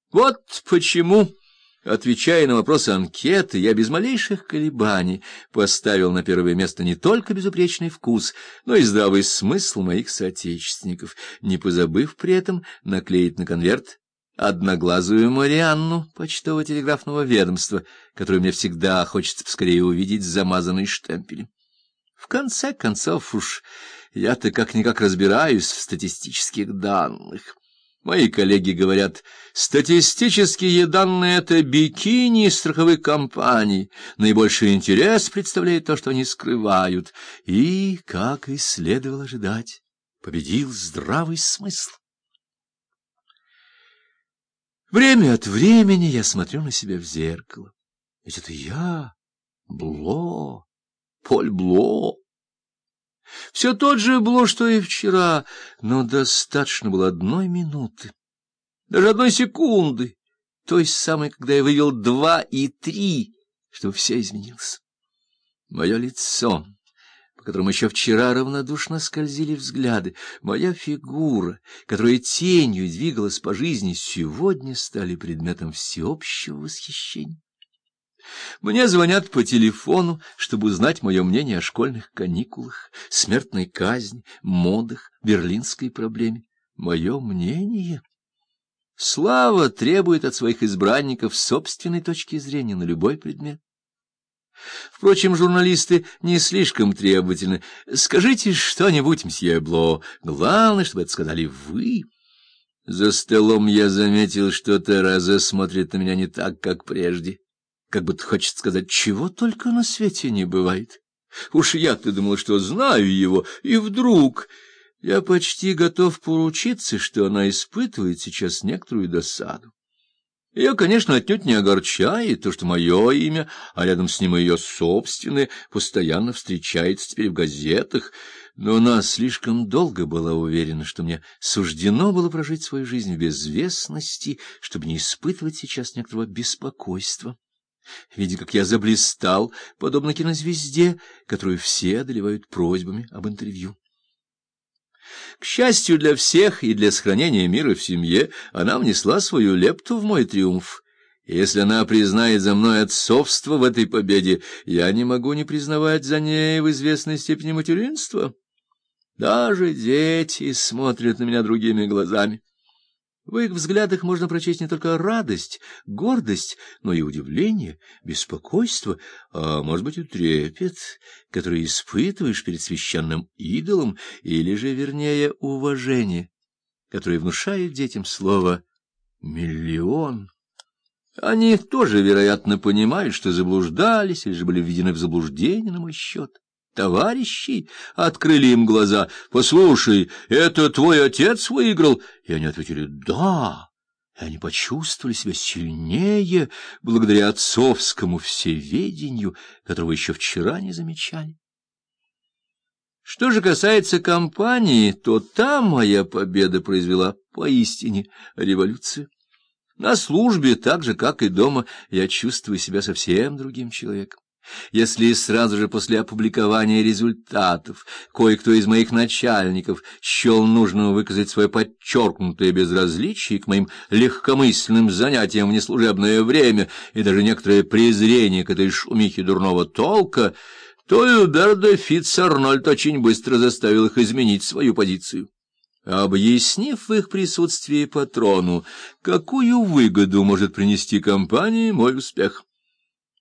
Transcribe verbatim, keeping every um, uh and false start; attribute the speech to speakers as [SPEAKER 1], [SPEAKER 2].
[SPEAKER 1] Вот почему, отвечая на вопросы анкеты, я без малейших колебаний поставил на первое место не только безупречный вкус, но и здравый смысл моих соотечественников, не позабыв при этом наклеить на конверт одноглазую Марианну почтово-телеграфного ведомства, которую мне всегда хочется поскорее увидеть с замазанной штемпелем. В конце концов уж я-то как-никак разбираюсь в статистических данных. Мои коллеги говорят, статистические данные — это бикини страховых компаний. Наибольший интерес представляет то, что они скрывают. И, как и следовало ожидать, победил здравый смысл. Время от времени я смотрю на себя в зеркало. Ведь это я, Бло, Поль Бло. Все тот же Бло, что и вчера, но достаточно было одной минуты, даже одной секунды, той самой, когда я вывел два и три, чтобы все изменилось. Мое лицо, по которому еще вчера равнодушно скользили взгляды, моя фигура, которая тенью двигалась по жизни, сегодня стали предметом всеобщего восхищения. Мне звонят по телефону, чтобы узнать мое мнение о школьных каникулах, смертной казни, модах, берлинской проблеме. Мое мнение? Слава требует от своих избранников собственной точки зрения на любой предмет. Впрочем, журналисты не слишком требовательны. Скажите что-нибудь, мсье Бло. Главное, чтобы это сказали вы. За столом я заметил, что Тереза смотрит на меня не так, как прежде. Как будто хочет сказать, чего только на свете не бывает. Уж я-то думал, что знаю его, и вдруг... Я почти готов поручиться, что она испытывает сейчас некоторую досаду. Ее, конечно, отнюдь не огорчает то, что мое имя, а рядом с ним и ее собственное, постоянно встречается теперь в газетах, но она слишком долго была уверена, что мне суждено было прожить свою жизнь в безвестности, чтобы не испытывать сейчас некоторого беспокойства, видя, как я заблистал, подобно кинозвезде, которую все одолевают просьбами об интервью. К счастью для всех и для сохранения мира в семье, она внесла свою лепту в мой триумф. И если она признает за мной отцовство в этой победе, я не могу не признавать за ней в известной степени материнства. Даже дети смотрят на меня другими глазами. В их взглядах можно прочесть не только радость, гордость, но и удивление, беспокойство, а, может быть, и трепет, который испытываешь перед священным идолом, или же, вернее, уважение, которое внушает детям слово «миллион». Они тоже, вероятно, понимают, что заблуждались или же были введены в заблуждение на мой счет. Товарищи открыли им глаза. «Послушай, это твой отец выиграл?» И они ответили «да». И они почувствовали себя сильнее благодаря отцовскому всеведению, которого еще вчера не замечали. Что же касается кампании, то там моя победа произвела поистине революцию. На службе, так же, как и дома, я чувствую себя совсем другим человеком. Если сразу же после опубликования результатов кое-кто из моих начальников счел нужным выказать свое подчеркнутое безразличие к моим легкомысленным занятиям в неслужебное время и даже некоторое презрение к этой шумихе дурного толка, то Юбер де Фитц-Арнольд очень быстро заставил их изменить свою позицию, объяснив в их присутствии патрону, какую выгоду может принести компании мой успех.